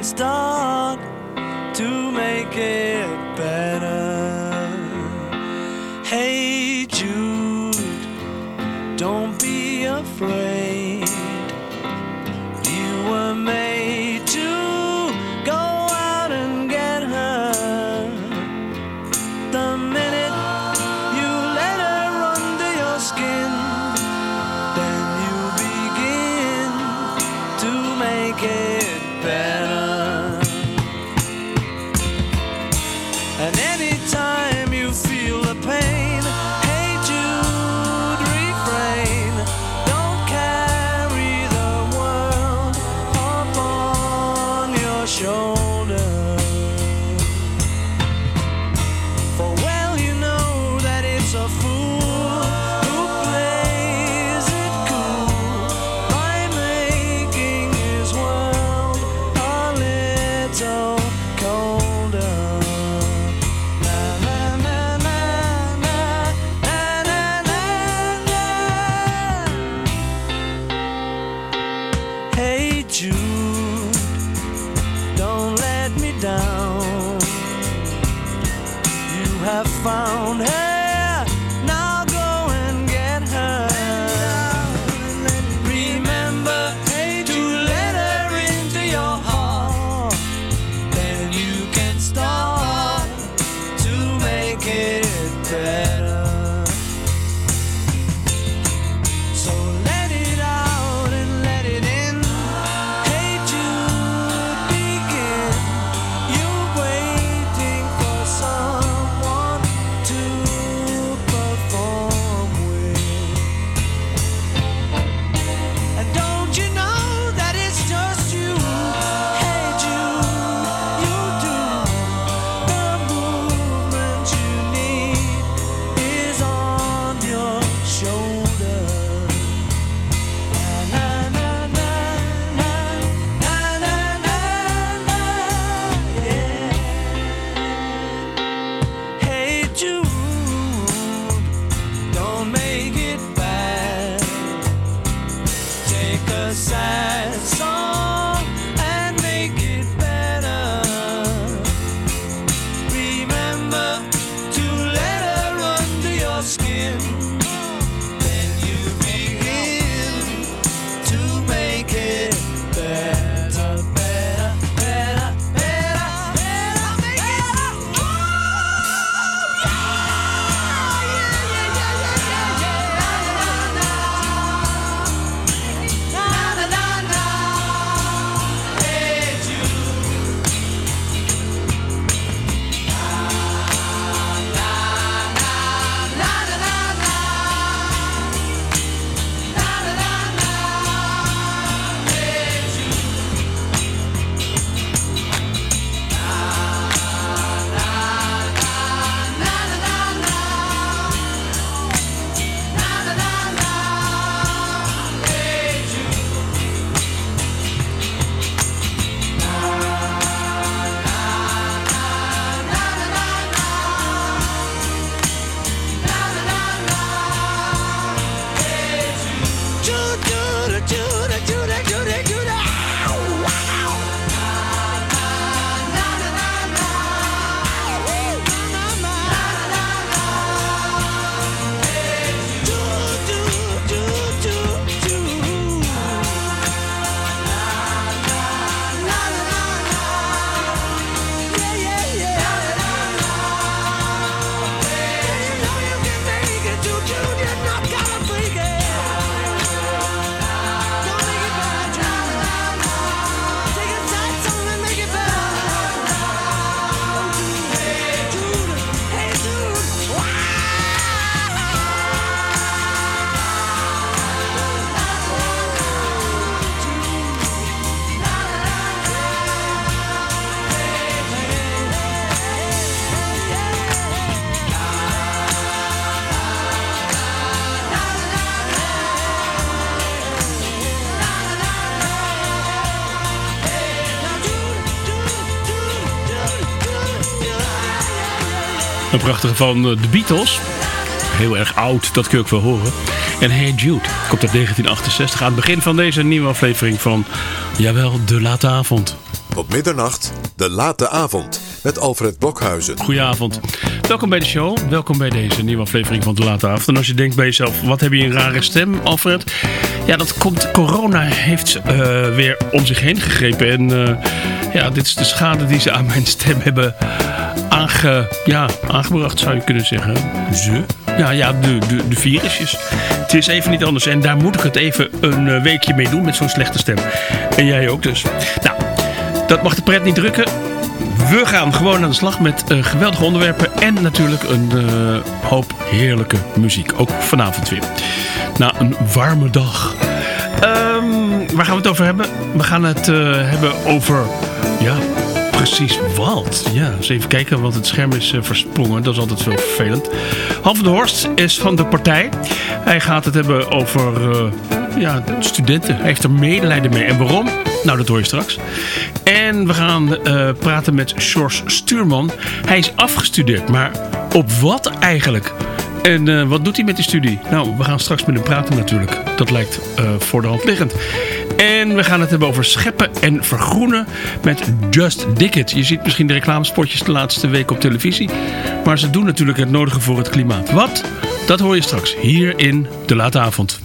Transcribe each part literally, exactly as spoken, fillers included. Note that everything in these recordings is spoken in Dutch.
start to make it better. Hey Jude, don't be afraid. You were made to go out and get her. The minute you let her under your skin, then you begin to make it better. And anytime you feel the pain, hey Jude, refrain. Don't carry the world upon your shoulder. For well you know that it's a fool who plays it cool by making his world a little colder. Hey Jude, don't let me down. You have found her, now go and get her. Remember to let her into your heart, then you can start to make it better. So let it out and let it in. Hey Jude, begin. You're waiting for someone to perform with. And don't you know that it's just you? Hey Jude, you do. The movement you need is on your shoulder. Na na na na na na na na, yeah. Hey Jude, don't make it bad. Take a sad song and make it better. Remember to let her under your skin, then you begin to make it better, better, better, better, better, make it. Oh, yeah, yeah, yeah, yeah, yeah, yeah, na na na na. Hey Jude, na na na na na na. Een prachtige van de Beatles. Heel erg oud, dat kun je ook wel horen. En Hey Jude komt uit negentien achtenzestig aan het begin van deze nieuwe aflevering van, jawel, De Late Avond. Tot middernacht, de late avond met Alfred Blokhuizen. Goedenavond. Welkom bij de show. Welkom bij deze nieuwe aflevering van de late avond. En als je denkt bij jezelf, wat heb je een rare stem, Alfred? Ja, dat komt, corona heeft uh, weer om zich heen gegrepen. En uh, ja, dit is de schade die ze aan mijn stem hebben aange, ja, aangebracht, zou je kunnen zeggen. Ze? Ja, ja de, de, de virusjes. Het is even niet anders. En daar moet ik het even een weekje mee doen met zo'n slechte stem. En jij ook dus. Nou, dat mag de pret niet drukken. We gaan gewoon aan de slag met uh, geweldige onderwerpen. En natuurlijk een uh, hoop heerlijke muziek. Ook vanavond weer. Na een warme dag. Um, waar gaan we het over hebben? We gaan het uh, hebben over... Ja... Precies wat? Ja, eens even kijken, want het scherm is uh, versprongen. Dat is altijd zo vervelend. Halve de Horst is van de partij. Hij gaat het hebben over uh, ja, studenten. Hij heeft er medelijden mee. En waarom? Nou, dat hoor je straks. En we gaan uh, praten met Sjors Stuurman. Hij is afgestudeerd, maar op wat eigenlijk? En uh, wat doet hij met die studie? Nou, we gaan straks met hem praten natuurlijk. Dat lijkt uh, voor de hand liggend. En we gaan het hebben over scheppen en vergroenen met Just Dig It. Je ziet misschien de reclamespotjes de laatste week op televisie. Maar ze doen natuurlijk het nodige voor het klimaat. Wat? Dat hoor je straks hier in de late avond.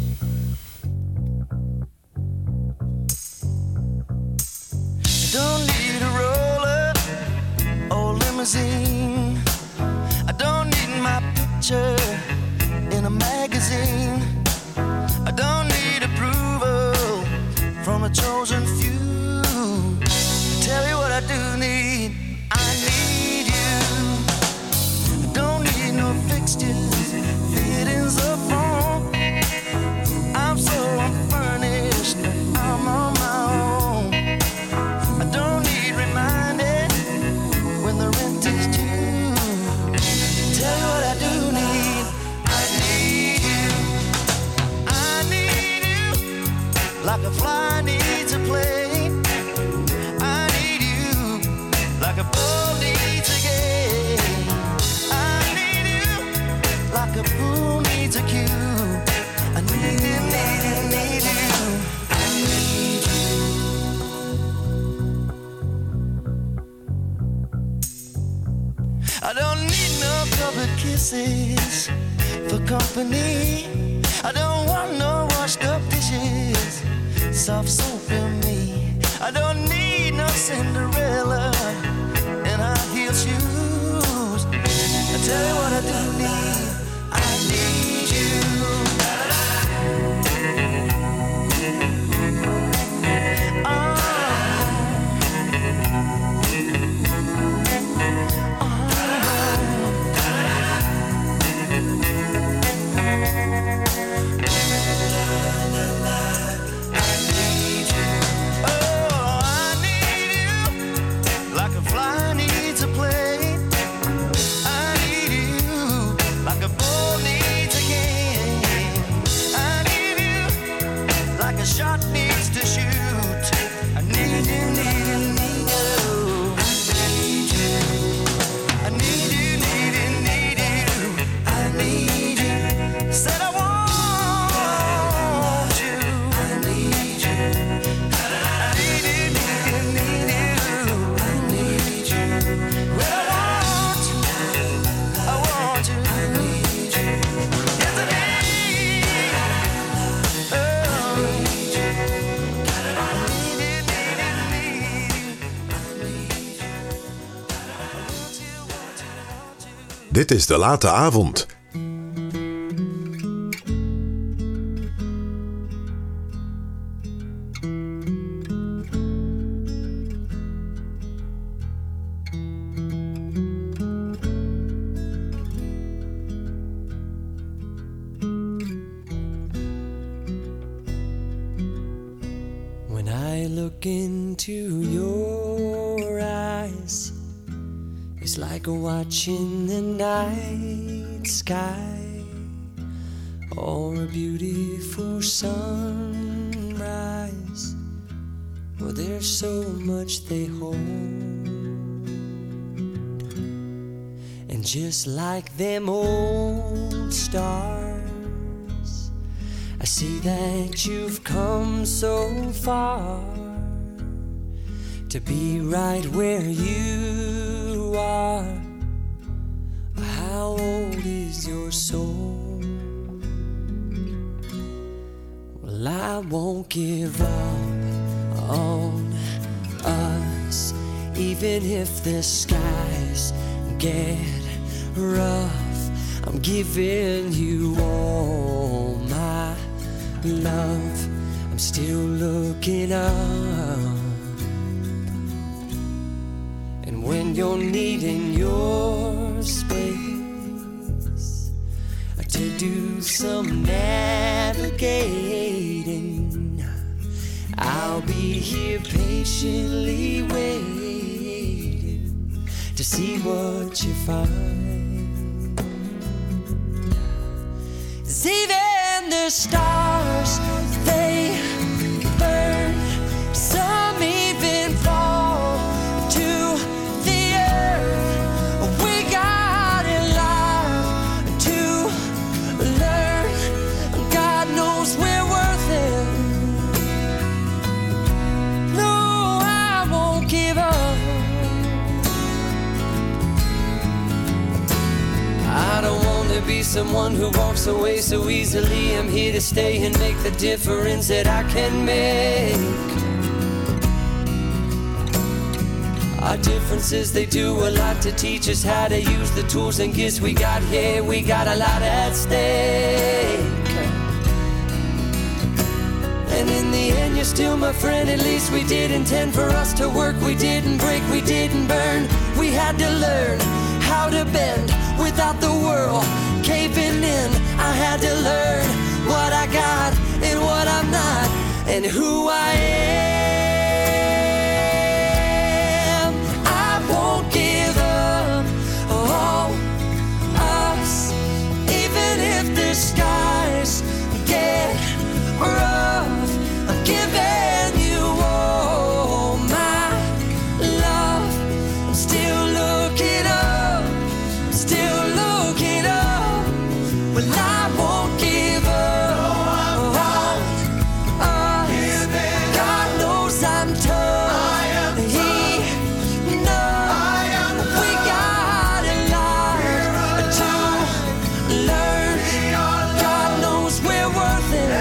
Don't need a roller or limousine. I don't need my picture in a magazine. I don't need approval from a chosen few. I tell you what I do need. I need you. I don't need no fixtures, fittings or form. I'm so unfurnished, I'm on my own. I don't need reminded when the rent is due. Tell you what I do need. I need you. I need you like a fly needs a plane. I need you like a ball needs a game. I need you like a pool needs a cue. I need you, need you, need you. I need you. I don't need no covered kisses for company. I don't want no washed up dishes, soft soap in me. I don't need no Cinderella in high heel shoes. I tell you what I do need. I need you. Dit is de late avond. When I look into your eyes, it's like watching the night sky or a beautiful sunrise. Well, there's so much they hold, and just like them old stars, I see that you've come so far. to be right where you are. How old is your soul? Well, I won't give up on us, even if the skies get rough. I'm giving you all my love. I'm still looking up. And when you're needing your space to do some navigating, I'll be here patiently waiting to see what you find. 'Cause even the stars, they burn, some even fall to the earth. We got a lot to learn. God knows we're worth it. No, I won't give up. I don't want to be someone who walks away so easily. I'm here to stay and make the difference that I can make. Our differences, they do a lot to teach us how to use the tools and gifts we got here. We got a lot at stake. And in the end, you're still my friend. At least we did intend for us to work. We didn't break, we didn't burn. We had to learn how to bend without the world caving in. I had to learn what I got and what I'm not, and who I am. I won't give up on us, even if the skies get rough. I'm giving you all my love. I'm still looking up, still looking up. Well, I won't give up on us. God knows I'm tough. He knows we got a lot to learn. God knows we're worth it.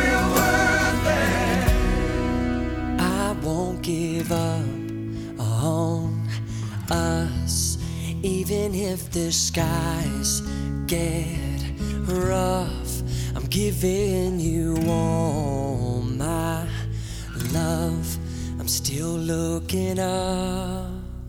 I won't give up on us, even if the skies get rough. I'm giving you all my love. I'm still looking up.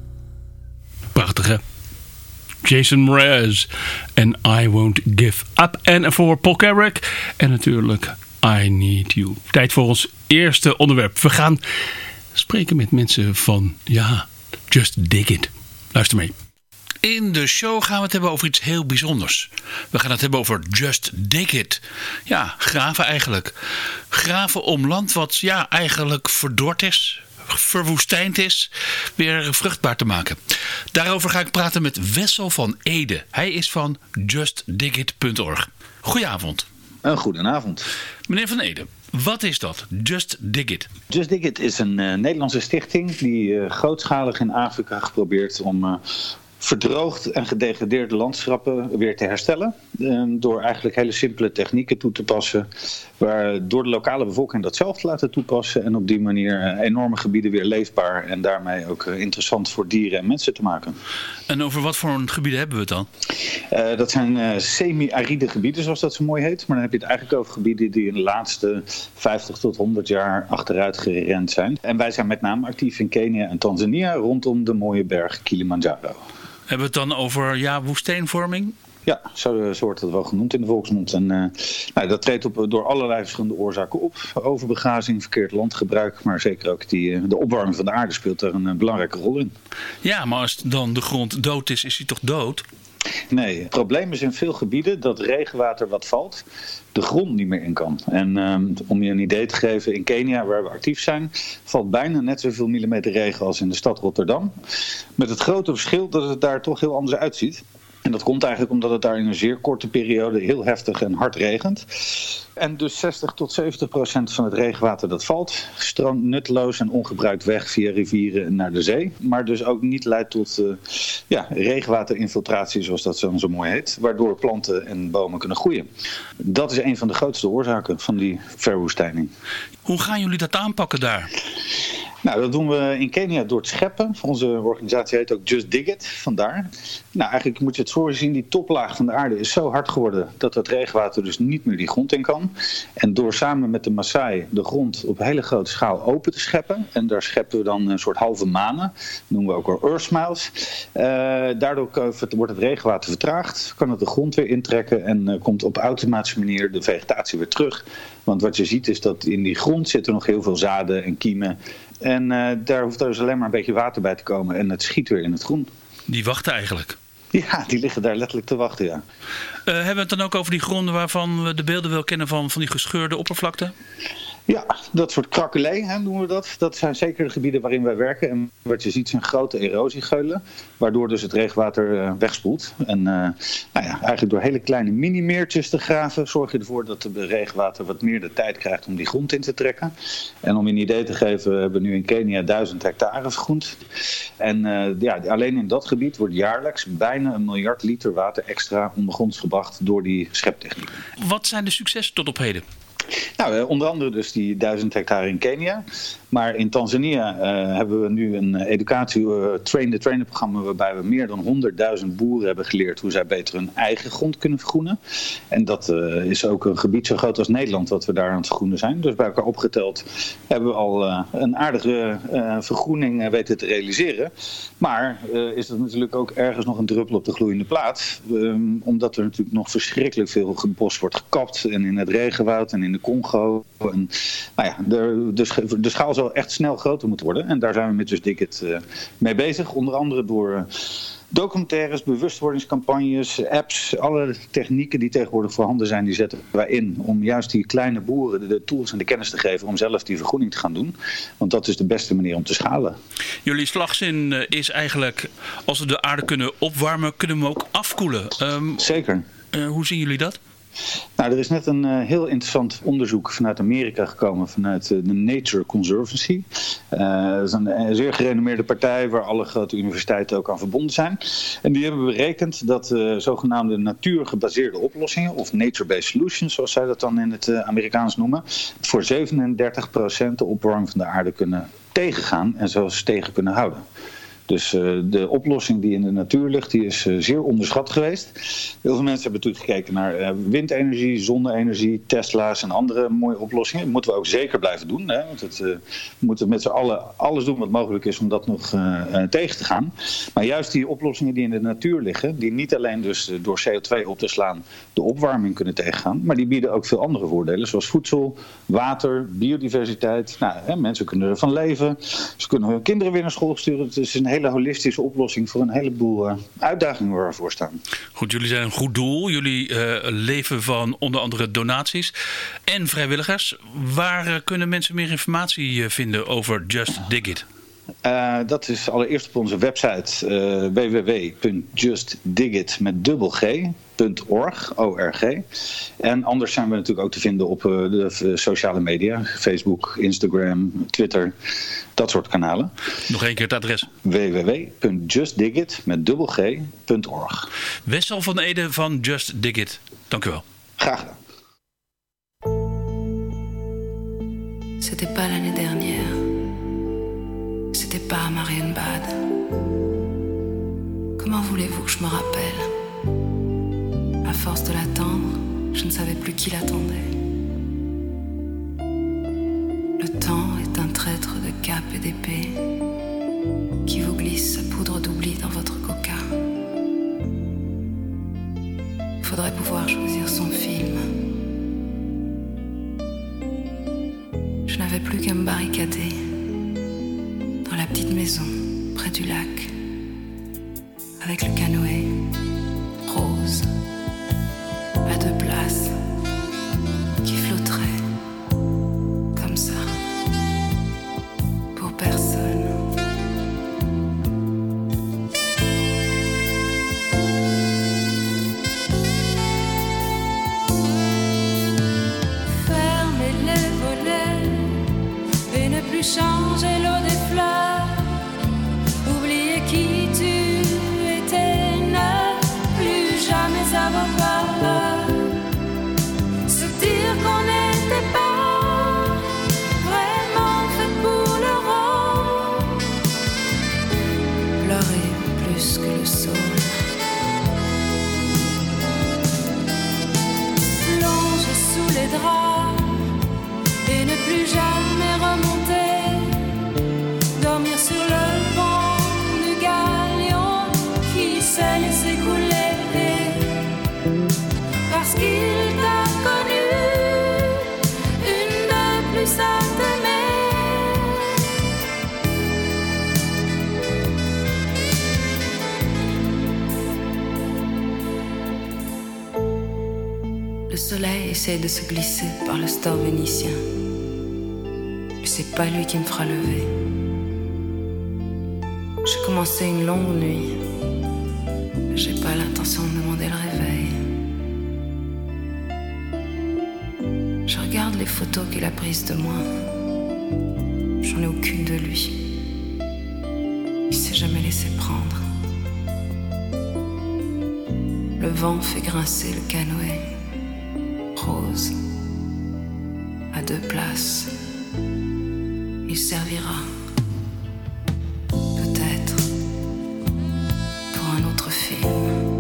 Prachtig, hè? Jason Mraz en I Won't Give Up. En voor Paul Carrack en natuurlijk I Need You. Tijd voor ons eerste onderwerp. We gaan spreken met mensen van, ja, Just Dig It. Luister mee. In de show gaan we het hebben over iets heel bijzonders. We gaan het hebben over Just Dig It. Ja, graven eigenlijk. Graven om land wat ja, eigenlijk verdord is, verwoestijnd is, weer vruchtbaar te maken. Daarover ga ik praten met Wessel van Ede. Hij is van just dig it punt org. Goedenavond. Een goedenavond. Meneer van Ede, wat is dat? Just Dig It. Just Dig It is een uh, Nederlandse stichting die uh, grootschalig in Afrika geprobeerd om uh, verdroogd en gedegradeerde landschappen weer te herstellen. Uh, door eigenlijk hele simpele technieken toe te passen. Waar, door de lokale bevolking dat zelf te laten toepassen. En op die manier uh, enorme gebieden weer leefbaar. En daarmee ook uh, interessant voor dieren en mensen te maken. En over wat voor gebieden hebben we het dan? Uh, dat zijn uh, semi-aride gebieden, zoals dat zo mooi heet. Maar dan heb je het eigenlijk over gebieden die in de laatste vijftig tot honderd jaar achteruit gerend zijn. En wij zijn met name actief in Kenia en Tanzania rondom de mooie berg Kilimanjaro. Hebben we het dan over ja, woestijnvorming? Ja, zo, zo wordt dat wel genoemd in de volksmond. En uh, nou, dat treedt op door allerlei verschillende oorzaken op. Overbegrazing, verkeerd landgebruik, maar zeker ook die, uh, de opwarming van de aarde speelt daar een uh, belangrijke rol in. Ja, maar als dan de grond dood is, is hij toch dood? Nee, het probleem is in veel gebieden dat regenwater wat valt de grond niet meer in kan. En um, om je een idee te geven, in Kenia, waar we actief zijn, valt bijna net zoveel millimeter regen als in de stad Rotterdam. Met het grote verschil dat het daar toch heel anders uitziet. En dat komt eigenlijk omdat het daar in een zeer korte periode heel heftig en hard regent. En dus zestig tot zeventig procent van het regenwater dat valt stroomt nutteloos en ongebruikt weg via rivieren naar de zee. Maar dus ook niet leidt tot uh, ja, regenwaterinfiltratie, zoals dat zo, zo mooi heet. Waardoor planten en bomen kunnen groeien. Dat is een van de grootste oorzaken van die verwoestijning. Hoe gaan jullie dat aanpakken daar? Nou, dat doen we in Kenia door het scheppen. Onze organisatie heet ook Just Dig It, vandaar. Nou, eigenlijk moet je het zo zien, die toplaag van de aarde is zo hard geworden dat het regenwater dus niet meer die grond in kan. En door samen met de Maasai de grond op hele grote schaal open te scheppen, en daar scheppen we dan een soort halve manen, dat noemen we ook wel earth smiles. Uh, daardoor wordt het regenwater vertraagd, kan het de grond weer intrekken en uh, komt op automatische manier de vegetatie weer terug. Want wat je ziet is dat in die grond zitten nog heel veel zaden en kiemen. En uh, daar hoeft er dus alleen maar een beetje water bij te komen en het schiet weer in het groen. Die wachten eigenlijk? Ja, die liggen daar letterlijk te wachten, ja. Uh, hebben we het dan ook over die gronden waarvan we de beelden wel kennen van, van die gescheurde oppervlakte? Ja, dat soort krakelé hè, noemen we dat. Dat zijn zeker de gebieden waarin wij werken. En wat je ziet zijn grote erosiegeulen, waardoor dus het regenwater uh, wegspoelt. En uh, nou ja, eigenlijk door hele kleine mini-meertjes te graven, zorg je ervoor dat het regenwater wat meer de tijd krijgt om die grond in te trekken. En om je een idee te geven, we hebben nu in Kenia duizend hectare vergroend. En uh, ja, alleen in dat gebied wordt jaarlijks bijna een miljard liter water extra ondergronds gebracht door die scheptechniek. Wat zijn de successen tot op heden? Nou, onder andere dus die duizend hectare in Kenia. Maar in Tanzania uh, hebben we nu een educatie uh, train-the-trainer programma waarbij we meer dan honderdduizend boeren hebben geleerd hoe zij beter hun eigen grond kunnen vergroenen. En dat uh, is ook een gebied zo groot als Nederland wat we daar aan het vergroenen zijn. Dus bij elkaar opgeteld hebben we al uh, een aardige uh, vergroening uh, weten te realiseren. Maar uh, is dat natuurlijk ook ergens nog een druppel op de gloeiende plaat. Um, omdat er natuurlijk nog verschrikkelijk veel bos wordt gekapt. En in het regenwoud en in de Congo. En, nou ja, de, de, de schaal zal echt snel groter moeten worden. En daar zijn we met Just Dig It uh, mee bezig. Onder andere door uh, documentaires, bewustwordingscampagnes, apps. Alle technieken die tegenwoordig voorhanden zijn, die zetten wij in. Om juist die kleine boeren de, de tools en de kennis te geven om zelf die vergroening te gaan doen. Want dat is de beste manier om te schalen. Jullie slagzin uh, is eigenlijk, als we de aarde kunnen opwarmen, kunnen we hem ook afkoelen. Um, Zeker. Uh, hoe zien jullie dat? Nou, er is net een uh, heel interessant onderzoek vanuit Amerika gekomen, vanuit uh, de Nature Conservancy. Uh, dat is een, een zeer gerenommeerde partij waar alle grote universiteiten ook aan verbonden zijn. En die hebben berekend dat uh, zogenaamde natuurgebaseerde oplossingen, of nature-based solutions, zoals zij dat dan in het uh, Amerikaans noemen, voor zevenendertig procent de opwarming van de aarde kunnen tegengaan en zelfs tegen kunnen houden. Dus uh, de oplossing die in de natuur ligt, die is uh, zeer onderschat geweest. Heel veel mensen hebben natuurlijk gekeken naar uh, windenergie, zonne-energie, Tesla's en andere mooie oplossingen. Dat moeten we ook zeker blijven doen. Hè? Want het, uh, we moeten met z'n allen alles doen wat mogelijk is om dat nog uh, uh, tegen te gaan. Maar juist die oplossingen die in de natuur liggen, die niet alleen dus uh, door C O twee op te slaan de opwarming kunnen tegengaan, maar die bieden ook veel andere voordelen, zoals voedsel, water, biodiversiteit. Nou, hè, mensen kunnen ervan leven, ze kunnen hun kinderen weer naar school sturen. Het is een hele hele holistische oplossing voor een heleboel uh, uitdagingen waar we voor staan. Goed, jullie zijn een goed doel. Jullie uh, leven van onder andere donaties en vrijwilligers. Waar uh, kunnen mensen meer informatie uh, vinden over Just Dig It? Uh, dat is allereerst op onze website uh, w w w punt just dig it met dubbel g punt org, O R G. En anders zijn we natuurlijk ook te vinden op uh, de sociale media, Facebook, Instagram, Twitter, dat soort kanalen. Nog één keer het adres. w w w punt just dig it met dubbel g punt org. Wessel van Ede van Just Dig It. Dank u wel. Graag gedaan. C'était pas l'année dernière. C'était pas à Marienbad. Comment voulez-vous que je me rappelle? À force de l'attendre, je ne savais plus qui l'attendait. Le temps est un traître de cap et d'épée qui vous glisse sa poudre d'oubli dans votre coca. Faudrait pouvoir choisir son film. Je n'avais plus qu'à me barricader dans la petite maison près du lac avec le canoë rose à deux places qui flotterait comme ça pour personne. soleil essaie de se glisser par le store vénitien. Et c'est pas lui qui me fera lever. J'ai commencé une longue nuit. J'ai pas l'intention de demander le réveil. Je regarde les photos qu'il a prises de moi. J'en ai aucune de lui. Il s'est jamais laissé prendre. Le vent fait grincer le canoë rose à deux places. Il servira peut-être pour un autre film.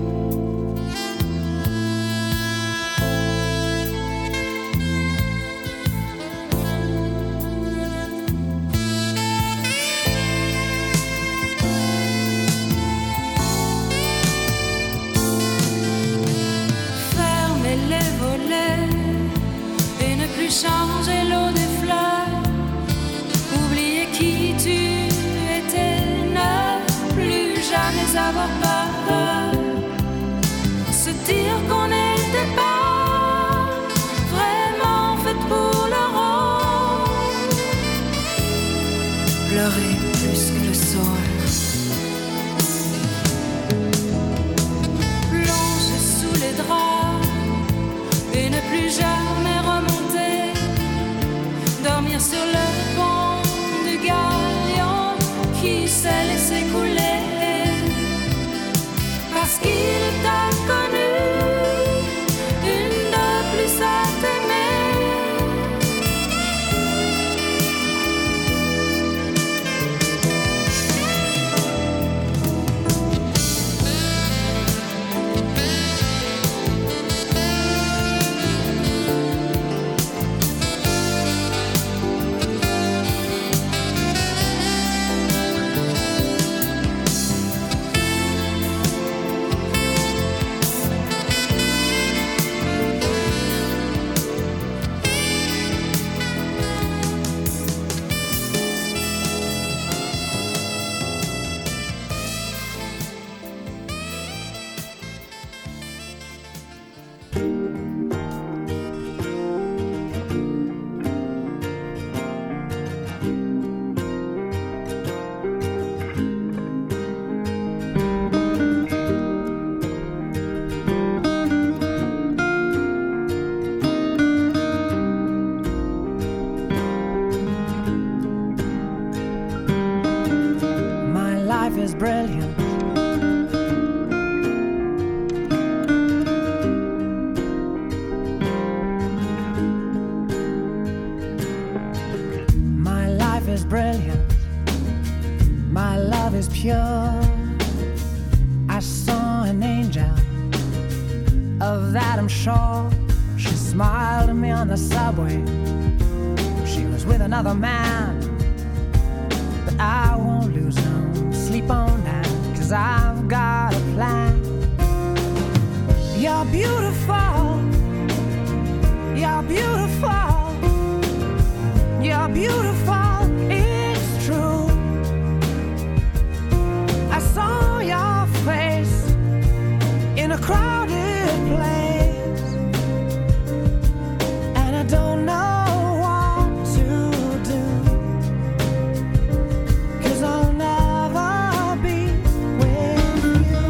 Changer l'eau des fleurs, oublier qui tu étais, ne plus jamais avoir peur, se dire qu'on n'était pas vraiment fait pour le rôle, pleurer plus que le sol, plonger sous les draps et ne plus jamais remonter. Dormir sur le pont du galion qui s'est laissé couler parce qu'il t'a connu, une de plus à t'aimer. Brilliant. My life is brilliant. My love is pure. I saw an angel, of that I'm sure. She smiled at me on the subway. She was with another man, but I won't lose no sleep on that, 'cause I've got a plan. You're beautiful. You're beautiful. You're beautiful. It's true. I saw your face in a crowded place, and I don't know what to do, 'cause I'll never be with you.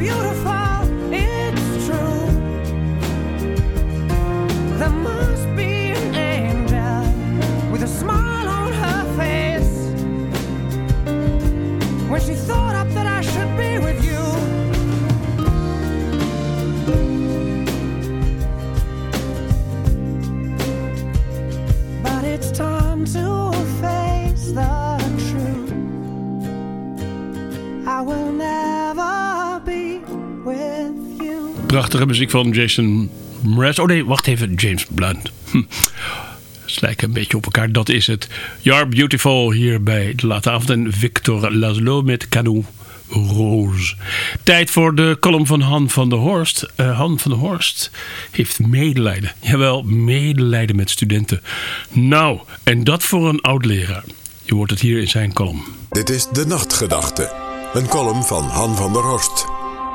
beautiful, it's true. There must be an angel with a smile on her face when she thought up that I should be with you. But it's time to face the truth. I will never be with you. Prachtige muziek van Jason Mraz. Oh nee, wacht even. James Blunt. Hm. Ze lijken een beetje op elkaar. Dat is het. You're Beautiful hier bij De Late Avond. En Victor Laszlo met Cadeau Rose. Tijd voor de column van Han van der Horst. Uh, Han van der Horst heeft medelijden. Jawel, medelijden met studenten. Nou, en dat voor een oud-leraar. Je hoort het hier in zijn column. Dit is De Nachtgedachte. Een column van Han van der Horst.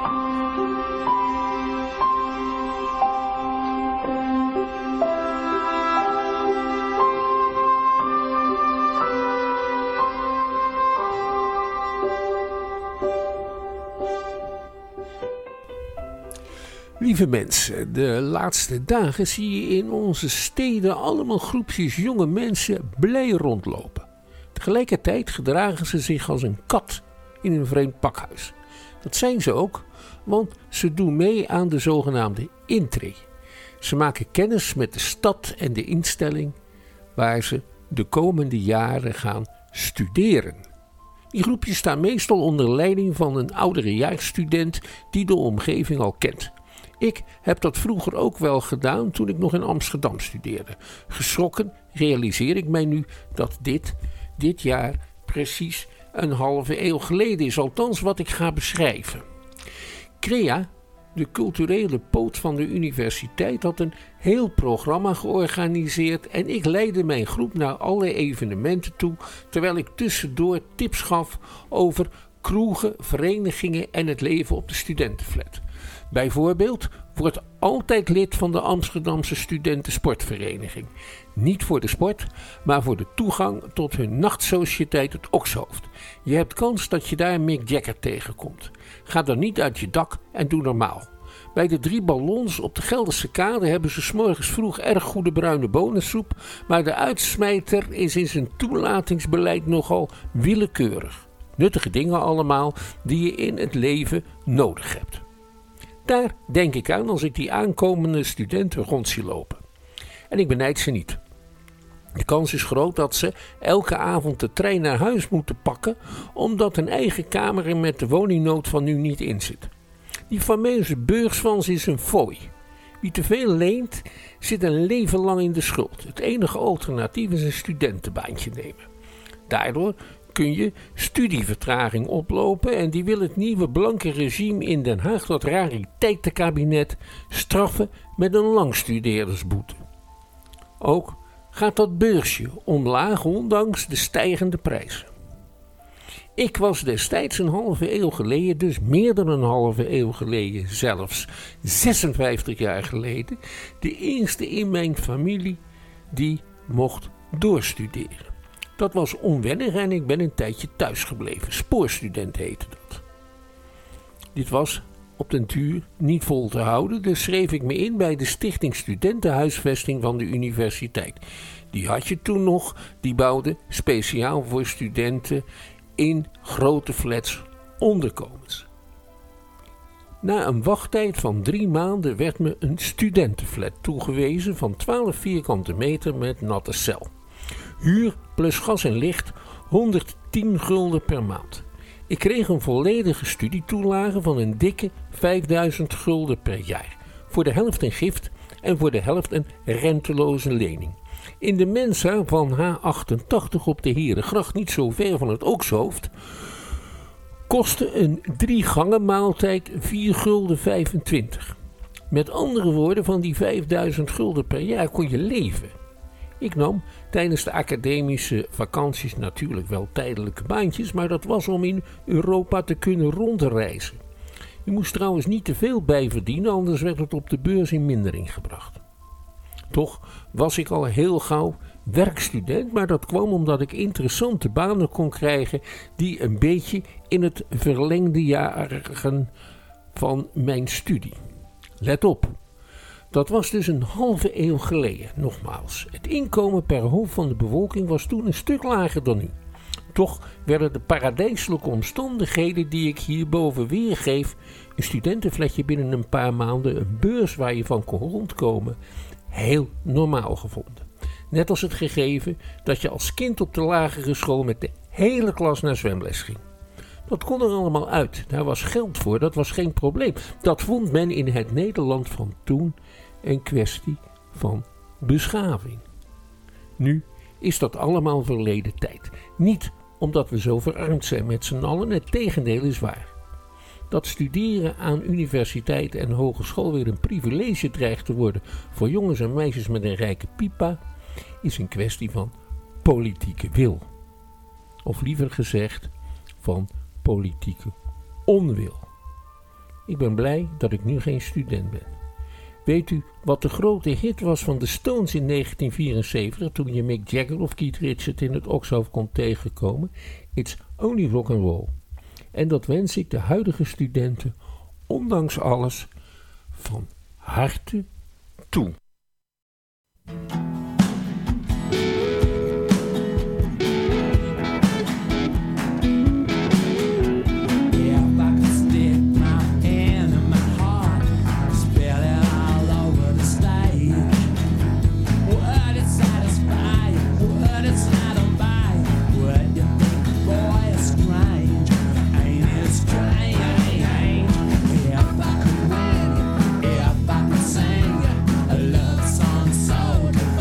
Lieve mensen, de laatste dagen zie je in onze steden allemaal groepjes jonge mensen blij rondlopen. Tegelijkertijd gedragen ze zich als een kat in een vreemd pakhuis. Dat zijn ze ook, want ze doen mee aan de zogenaamde intree. Ze maken kennis met de stad en de instelling waar ze de komende jaren gaan studeren. Die groepjes staan meestal onder leiding van een ouderejaarsstudent die de omgeving al kent. Ik heb dat vroeger ook wel gedaan toen ik nog in Amsterdam studeerde. Geschrokken realiseer ik mij nu dat dit, dit jaar precies een halve eeuw geleden is. Althans wat ik ga beschrijven. Crea, de culturele poot van de universiteit, had een heel programma georganiseerd en ik leidde mijn groep naar alle evenementen toe, terwijl ik tussendoor tips gaf over kroegen, verenigingen en het leven op de studentenflat. Bijvoorbeeld, word altijd lid van de Amsterdamse Studentensportvereniging. Niet voor de sport, maar voor de toegang tot hun nachtsociëteit het Okshoofd. Je hebt kans dat je daar Mick Jagger tegenkomt. Ga dan niet uit je dak en doe normaal. Bij de drie ballons op de Gelderse Kade hebben ze 's morgens vroeg erg goede bruine bonensoep, maar de uitsmijter is in zijn toelatingsbeleid nogal willekeurig. Nuttige dingen allemaal die je in het leven nodig hebt. Daar denk ik aan als ik die aankomende studenten rond zie lopen. En ik benijd ze niet. De kans is groot dat ze elke avond de trein naar huis moeten pakken, omdat een eigen kamer er met de woningnood van nu niet in zit. Die fameuze beursfonds is een fooi. Wie te veel leent, zit een leven lang in de schuld. Het enige alternatief is een studentenbaantje nemen. Daardoor kun je studievertraging oplopen en die wil het nieuwe blanke regime in Den Haag, dat rariteitenkabinet, straffen met een langstudeerdersboete. Ook gaat dat beursje omlaag ondanks de stijgende prijzen. Ik was destijds een halve eeuw geleden, dus meer dan een halve eeuw geleden, zelfs zesenvijftig jaar geleden, de eerste in mijn familie die mocht doorstuderen. Dat was onwennig en ik ben een tijdje thuisgebleven. Spoorstudent heette dat. Dit was op den duur niet vol te houden, dus schreef ik me in bij de Stichting Studentenhuisvesting van de universiteit. Die had je toen nog, die bouwde speciaal voor studenten in grote flats onderkomens. Na een wachttijd van drie maanden werd me een studentenflat toegewezen van twaalf vierkante meter met natte cel. Huur plus gas en licht honderdtien gulden per maand. Ik kreeg een volledige studietoelage van een dikke vijfduizend gulden per jaar. Voor de helft een gift en voor de helft een renteloze lening. In de Mensa van H achtentachtig op de Herengracht, niet zo ver van het Okshoofd, kostte een drie gangen maaltijd vier gulden vijfentwintig. Met andere woorden, van die vijfduizend gulden per jaar kon je leven. Ik nam tijdens de academische vakanties natuurlijk wel tijdelijke baantjes, maar dat was om in Europa te kunnen rondreizen. Je moest trouwens niet te veel bijverdienen, anders werd het op de beurs in mindering gebracht. Toch was ik al heel gauw werkstudent, maar dat kwam omdat ik interessante banen kon krijgen die een beetje in het verlengde jaren van mijn studie. Let op, dat was dus een halve eeuw geleden, nogmaals. Het inkomen per hoofd van de bevolking was toen een stuk lager dan nu. Toch werden de paradijselijke omstandigheden die ik hierboven weergeef, een studentenflatje binnen een paar maanden, een beurs waar je van kon rondkomen, heel normaal gevonden. Net als het gegeven dat je als kind op de lagere school met de hele klas naar zwemles ging. Dat kon er allemaal uit, daar was geld voor, dat was geen probleem. Dat vond men in het Nederland van toen een kwestie van beschaving. Nu is dat allemaal verleden tijd. Niet omdat we zo verarmd zijn met z'n allen, het tegendeel is waar. Dat studeren aan universiteit en hogeschool weer een privilege dreigt te worden voor jongens en meisjes met een rijke pipa, is een kwestie van politieke wil. Of liever gezegd, van politieke onwil. Ik ben blij dat ik nu geen student ben. Weet u wat de grote hit was van de Stones in negentien vierenzeventig toen je Mick Jagger of Keith Richards in het Oxhof kon tegenkomen? It's only rock and roll. En dat wens ik de huidige studenten, ondanks alles, van harte toe. If I could sing a love song so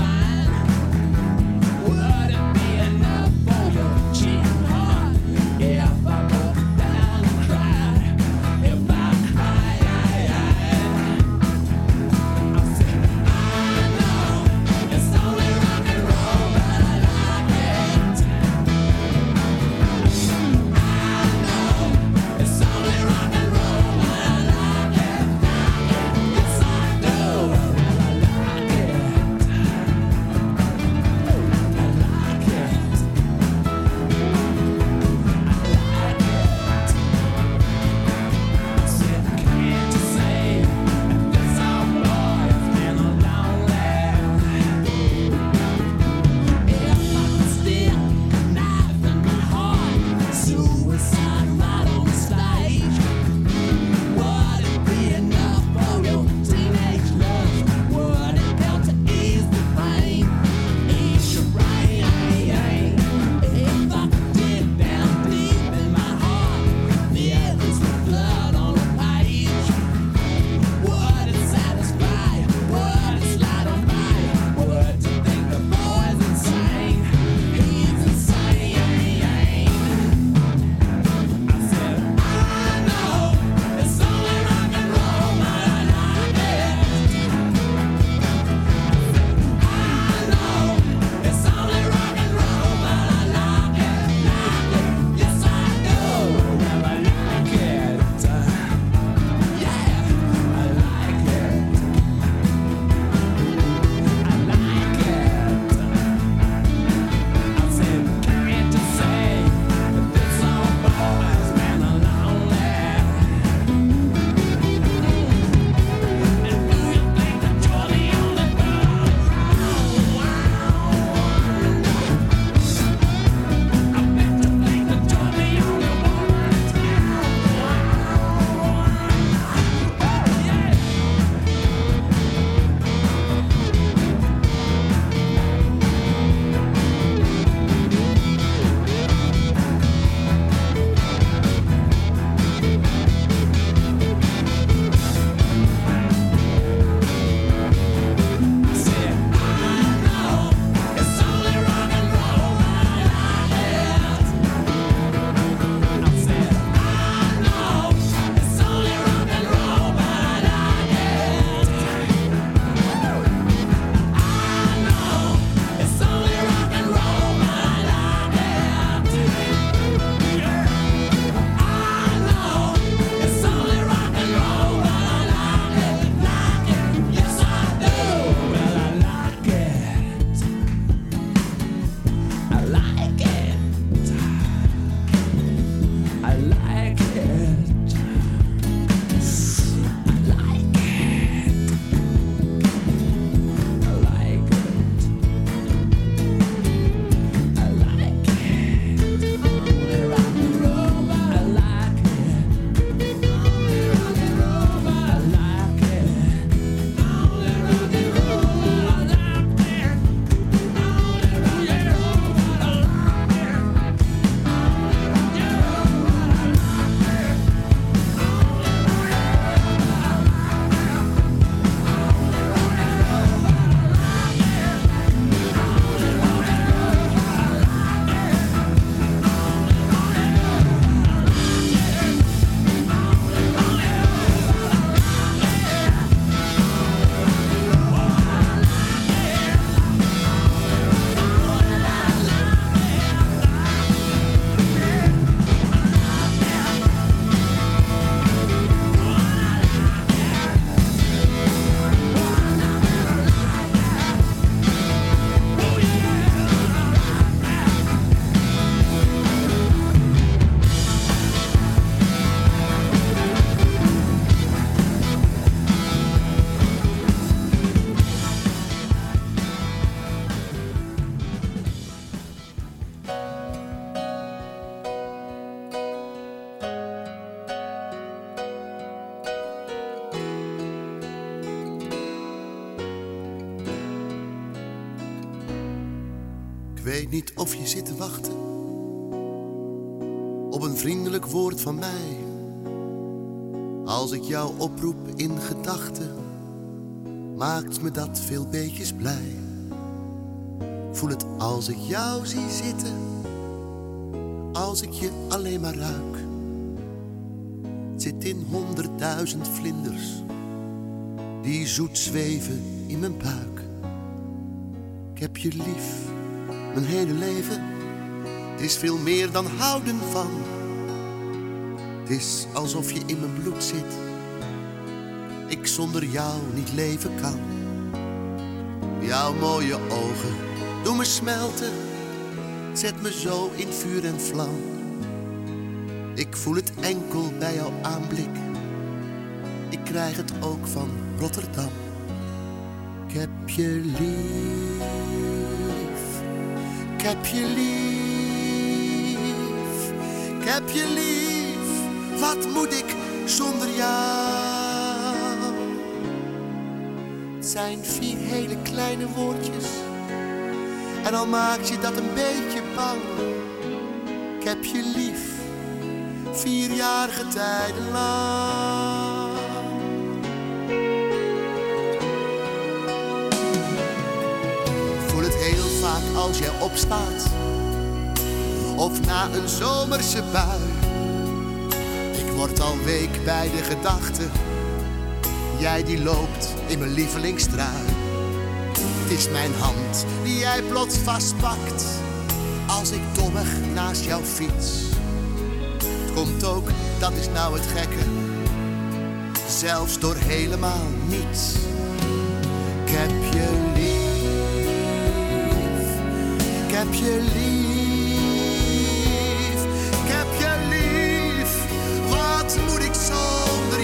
weet niet of je zit te wachten op een vriendelijk woord van mij. Als ik jou oproep in gedachten, maakt me dat veel beetjes blij. Voel het als ik jou zie zitten, als ik je alleen maar ruik. Het zit in honderdduizend vlinders die zoet zweven in mijn buik. Ik heb je lief, mijn hele leven. Het is veel meer dan houden van. Het is alsof je in mijn bloed zit. Ik zonder jou niet leven kan. Jouw mooie ogen doen me smelten. Zet me zo in vuur en vlam. Ik voel het enkel bij jouw aanblik. Ik krijg het ook van Rotterdam. Ik heb je lief. Ik heb je lief. Ik heb je lief. Wat moet ik zonder jou? Het zijn vier hele kleine woordjes. En al maak je dat een beetje bang. Ik heb je lief. Vierjarige tijden lang. Ik voel het heel vaak als jij opstaat. Of na een zomerse bui. Ik word al week bij de gedachte. Jij die loopt in mijn lievelingstrui. Het is mijn hand die jij plots vastpakt. Als ik dommig naast jou fiets. Het komt ook, dat is nou het gekke. Zelfs door helemaal niets. Ik heb je lief. Ik heb je lief. Ik heb je lief. Wat moet ik zonder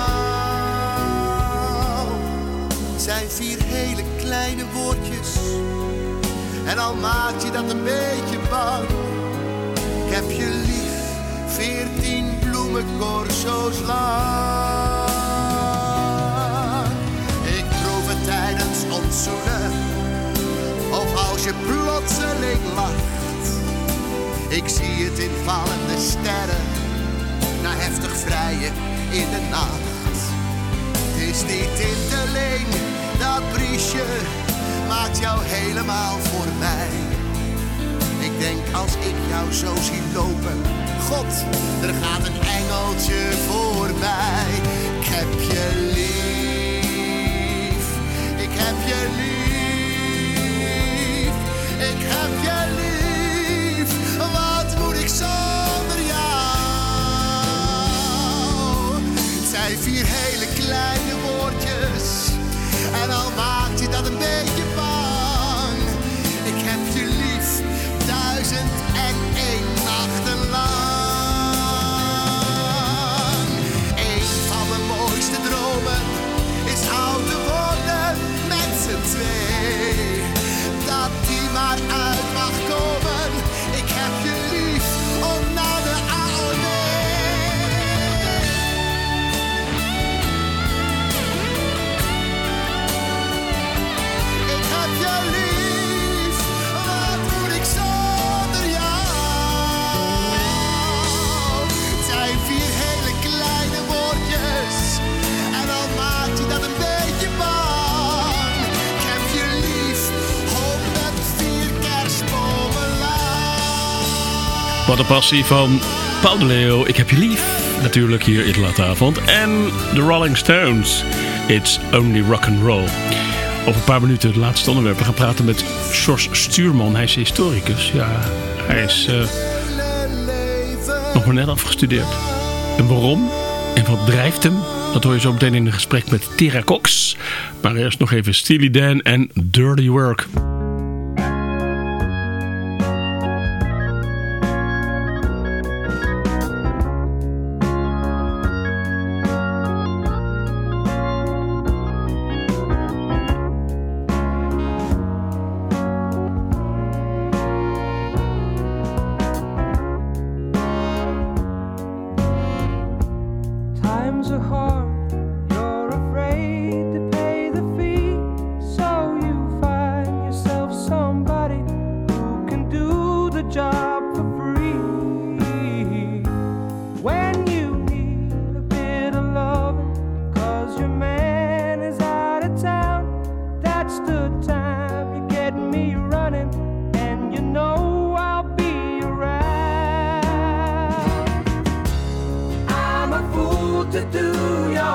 jou? Het zijn vier hele kleine woordjes. En al maak je dat een beetje bang. Ik heb je lief. Veertien bloemencorso's lang. Ik proef het tijdens ons zoenen. Of als je plotseling lacht. Ik zie het in vallende sterren. Na heftig vrijen in de nacht. Het is niet tinteling, dat briesje maakt jou helemaal voor mij. Ik denk als ik jou zo zie lopen. God, er gaat een engeltje voorbij. Ik heb je lief. Ik heb je lief. Ik heb je lief. Wat moet ik zonder jou? Het zijn vier hele kleine woordjes. En al maakt je dat een beetje bang. Ik heb je lief. Duizend en één nachten lang. Dromen is ouder worden met z'n twee. Dat die maar uit mag komen. Ik heb je lief om naar de A O D. Ik heb je lief. Wat moet ik zonder jou? Het zijn vier hele kleine woordjes. En al maakt je dat een beetje bang. Ik heb je lief, honderdvier kerstbomen lang. Wat een passie van Paul de Leeuw. Ik heb je lief. Natuurlijk hier in de late avond. En de Rolling Stones. It's only rock and roll. Over een paar minuten het laatste onderwerp. We gaan praten met Sjors Stuurman. Hij is historicus. Ja, hij is uh, nog maar net afgestudeerd. En waarom? En wat drijft hem? Dat hoor je zo meteen in een gesprek met Tera Cox. Maar eerst nog even Steely Dan en Dirty Work. Times are hard, you're afraid to pay the fee, so you find yourself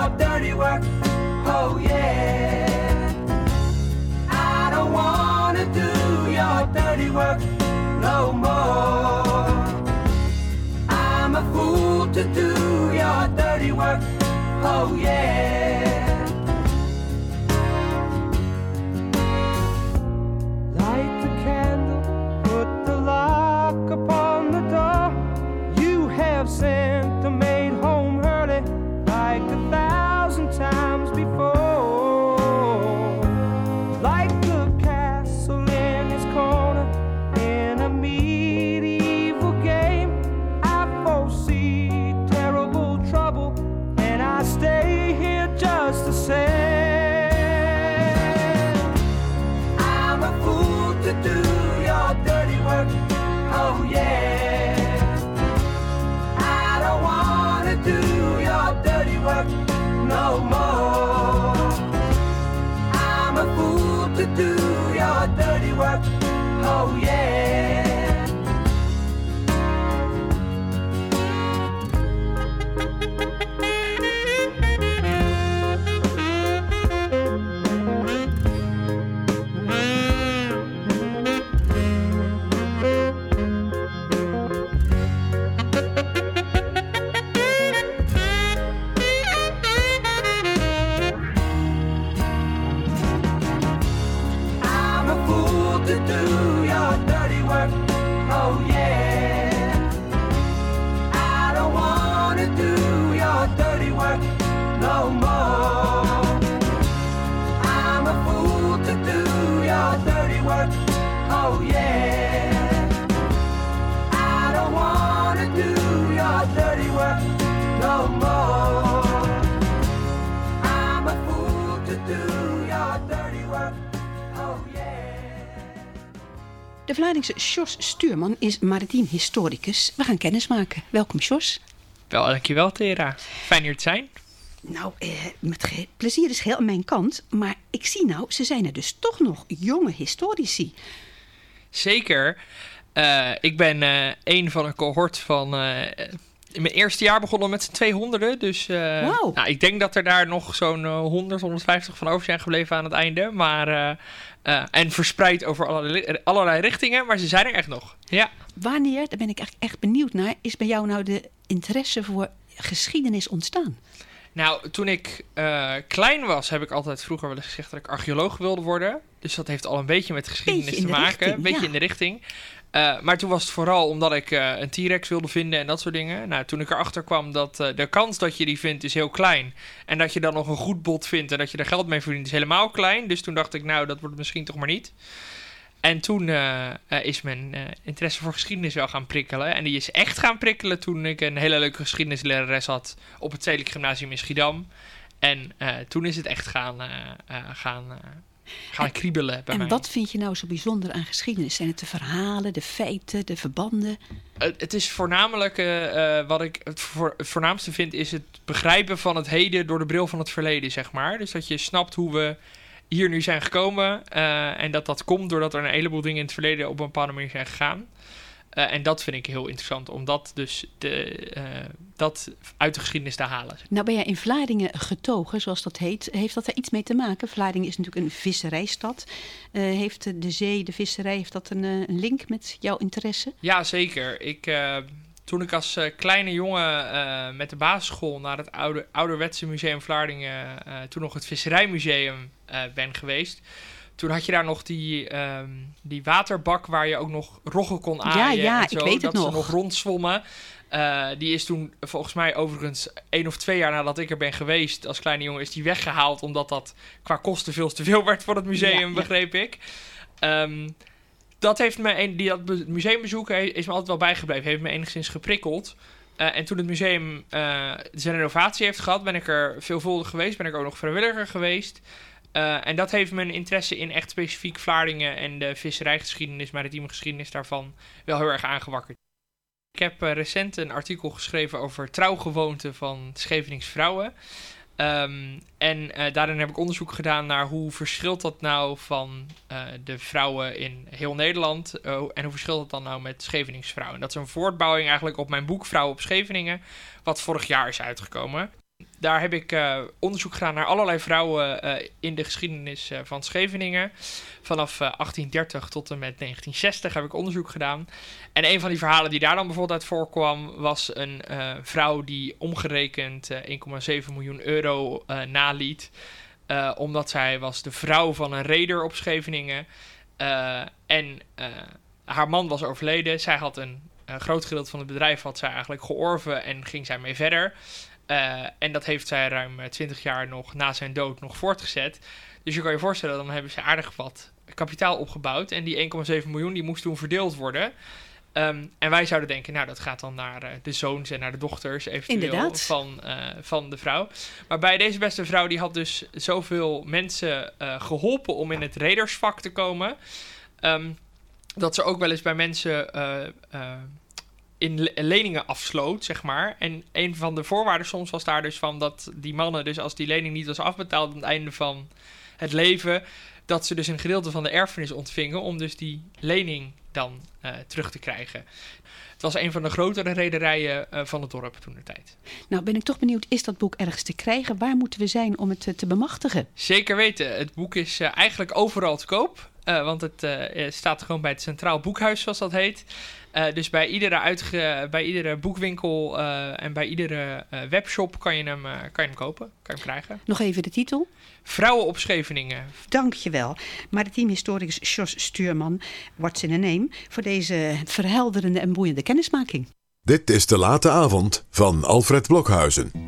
your dirty work. Oh yeah. I don't wanna do your dirty work no more. I'm a fool to do your dirty work. Oh yeah. Light the candle, put the lock upon the door. You have sent the maid home early, like a thousand times before. Like the castle in its corner in a medieval game, I foresee terrible trouble, and I stay here just the same. I'm a fool to do your dirty work. Oh yeah. I don't wanna do your dirty work no more. I'm a fool to do your dirty work. Oh yeah. I'm a fool to do your dirty work. Oh yeah. I don't wanna do your dirty work no more. I'm a fool to do your dirty work. Oh yeah. I don't wanna do your dirty work no more. I'm a fool to do your dirty work. Oh yeah. De Vlaardingse Sjors Stuurman is maritiem historicus. We gaan kennis maken. Welkom Sjors. Wel, dankjewel Tera. Fijn hier te zijn. Nou, eh, met ge- plezier is geheel aan mijn kant. Maar ik zie nou, ze zijn er dus toch nog jonge historici. Zeker. Uh, ik ben uh, een van een cohort van... Uh, in mijn eerste jaar begonnen met z'n tweehonderden. Dus uh, Wow. nou, ik denk dat er daar nog zo'n uh, honderd, honderdvijftig van over zijn gebleven aan het einde. Maar, uh, uh, en verspreid over allerlei, allerlei richtingen. Maar ze zijn er echt nog. Ja. Wanneer, daar ben ik echt, echt benieuwd naar, is bij jou nou de interesse voor geschiedenis ontstaan? Nou, toen ik uh, klein was, heb ik altijd vroeger wel eens gezegd dat ik archeoloog wilde worden. Dus dat heeft al een beetje met geschiedenis Beetje in te de maken. richting, Een beetje ja. in de richting. Uh, maar toen was het vooral omdat ik uh, een T-Rex wilde vinden en dat soort dingen. Nou, toen ik erachter kwam dat uh, de kans dat je die vindt is heel klein. En dat je dan nog een goed bod vindt en dat je er geld mee verdient is helemaal klein. Dus toen dacht ik, nou, dat wordt misschien toch maar niet. En toen uh, uh, is mijn uh, interesse voor geschiedenis wel gaan prikkelen. En die is echt gaan prikkelen toen ik een hele leuke geschiedenislerares had op het Stedelijk Gymnasium in Schiedam. En uh, toen is het echt gaan, uh, uh, gaan, uh, gaan En- kriebelen bij En mij. wat vind je nou zo bijzonder aan geschiedenis? Zijn het de verhalen, de feiten, de verbanden? Uh, het is voornamelijk, uh, uh, wat ik het, voor, het voornaamste vind, is het begrijpen van het heden door de bril van het verleden, zeg maar. Dus dat je snapt hoe we hier nu zijn gekomen. Uh, en dat dat komt doordat er een heleboel dingen in het verleden op een bepaalde manier zijn gegaan. Uh, en dat vind ik heel interessant, om dat dus de, uh, dat uit de geschiedenis te halen. Nou ben jij in Vlaardingen getogen, zoals dat heet. Heeft dat er iets mee te maken? Vlaardingen is natuurlijk een visserijstad. Uh, heeft de zee, de visserij, heeft dat een, uh, een link met jouw interesse? Ja, zeker. Ik, uh, toen ik als uh, kleine jongen uh, met de basisschool naar het oude, ouderwetse museum Vlaardingen, uh, toen nog het Visserijmuseum, uh, ben geweest. Toen had je daar nog die, um, die waterbak waar je ook nog roggen kon aaien. Ja, ja, en zo, ik weet het dat nog. ze nog rondzwommen. Uh, die is toen volgens mij overigens één of twee jaar nadat ik er ben geweest als kleine jongen is die weggehaald. Omdat dat qua kosten veel te veel werd voor het museum, Ja, ja. begreep ik. Um, dat heeft me, een, die, dat be- museumbezoek he- is me altijd wel bijgebleven. Heeft me enigszins geprikkeld. Uh, en toen het museum uh, zijn renovatie heeft gehad, ben ik er veelvuldig geweest. Ben ik ook nog vrijwilliger geweest. Uh, en dat heeft mijn interesse in echt specifiek Vlaardingen en de visserijgeschiedenis, maritieme geschiedenis daarvan, wel heel erg aangewakkerd. Ik heb uh, recent een artikel geschreven over trouwgewoonten van Scheveningse vrouwen. Um, en uh, daarin heb ik onderzoek gedaan naar hoe verschilt dat nou van uh, de vrouwen in heel Nederland. Uh, en hoe verschilt dat dan nou met Scheveningse vrouwen. En dat is een voortbouwing eigenlijk op mijn boek Vrouwen op Scheveningen, wat vorig jaar is uitgekomen. daar heb ik uh, onderzoek gedaan naar allerlei vrouwen uh, in de geschiedenis uh, van Scheveningen. Vanaf uh, achttien dertig tot en met negentien zestig heb ik onderzoek gedaan. En een van die verhalen die daar dan bijvoorbeeld uit voorkwam, was een uh, vrouw die omgerekend uh, één komma zeven miljoen euro uh, naliet. Uh, omdat zij was de vrouw van een reder op Scheveningen. Uh, en uh, haar man was overleden. Zij had een, een groot gedeelte van het bedrijf had zij eigenlijk georven en ging zij mee verder. Uh, en dat heeft zij ruim twintig jaar nog na zijn dood nog voortgezet. Dus je kan je voorstellen, dan hebben ze aardig wat kapitaal opgebouwd. En die één komma zeven miljoen die moest toen verdeeld worden. Um, en wij zouden denken, nou dat gaat dan naar uh, de zoons en naar de dochters eventueel van, uh, van de vrouw. Maar bij deze beste vrouw, die had dus zoveel mensen uh, geholpen om in het redersvak te komen. Um, dat ze ook wel eens bij mensen uh, uh, in le- leningen afsloot, zeg maar. En een van de voorwaarden soms was daar dus van dat die mannen, dus als die lening niet was afbetaald aan het einde van het leven, dat ze dus een gedeelte van de erfenis ontvingen om dus die lening dan uh, terug te krijgen. Het was een van de grotere rederijen uh, van het dorp toen de tijd. Nou ben ik toch benieuwd, is dat boek ergens te krijgen? Waar moeten we zijn om het uh, te bemachtigen? Zeker weten. Het boek is uh, eigenlijk overal te koop. Uh, want het uh, staat gewoon bij het Centraal Boekhuis, zoals dat heet. Uh, dus bij iedere, uitge- bij iedere boekwinkel uh, en bij iedere uh, webshop kan je, hem, uh, kan je hem kopen. Kan je hem krijgen. Nog even de titel. Vrouwen op Scheveningen. Dankjewel. Maritiem historicus Jos Stuurman, what's in a name, voor deze verhelderende en boeiende kennismaking. Dit is De Late Avond van Alfred Blokhuizen.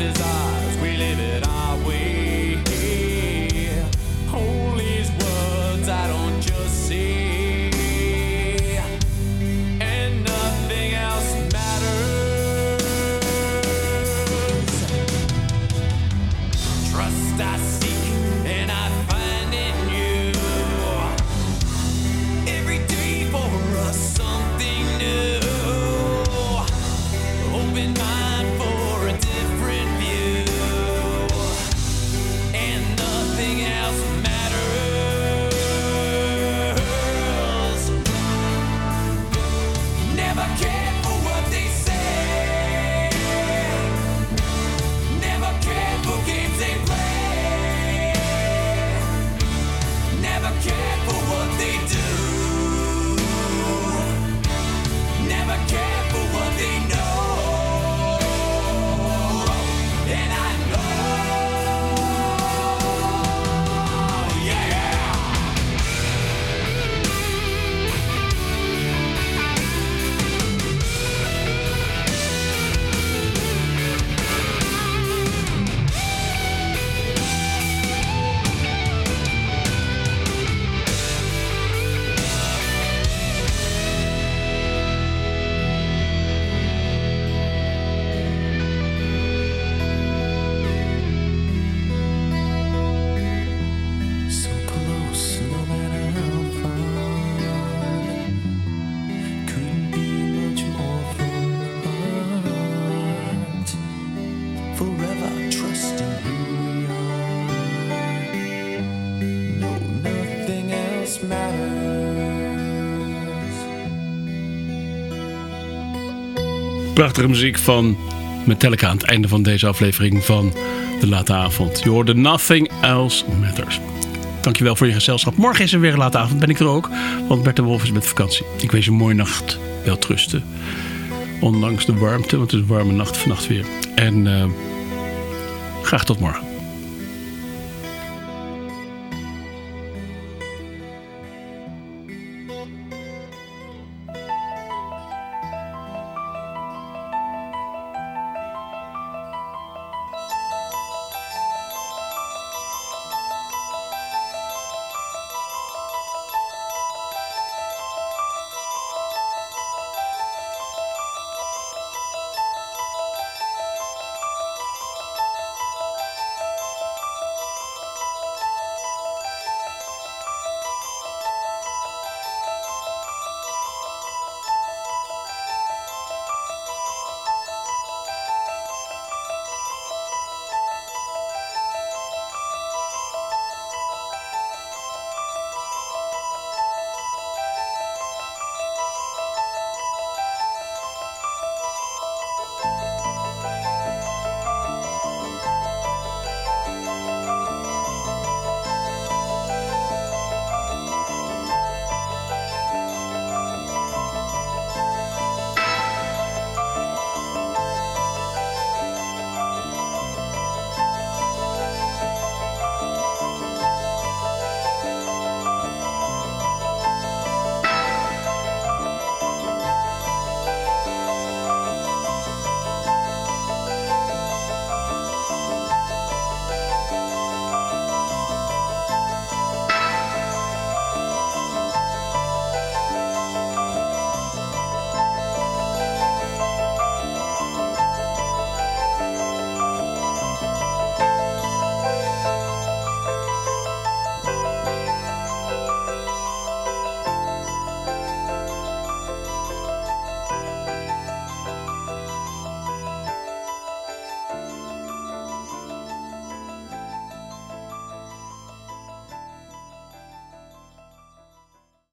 is ours, we live it our way. All these words I don't just say, and nothing else matters. Trust I seek and I find in you. Every day for us something new. Open mind for a different view, and nothing else matters. Never cared for what they say, never cared for games they play, never cared for what they do, never cared for what they know. And I know, yeah. So close, no matter how far. Couldn't be much more from the heart. Forever trusting who we are. No, nothing else matters. Prachtige muziek van Metallica aan het einde van deze aflevering van De Late Avond. Je hoorde Nothing Else Matters. Dankjewel voor je gezelschap. Morgen is er weer een late avond, ben ik er ook. Want Bert de Wolf is met vakantie. Ik wens je een mooie nacht. Wel trusten. Ondanks de warmte, want het is een warme nacht vannacht weer. En uh, graag tot morgen.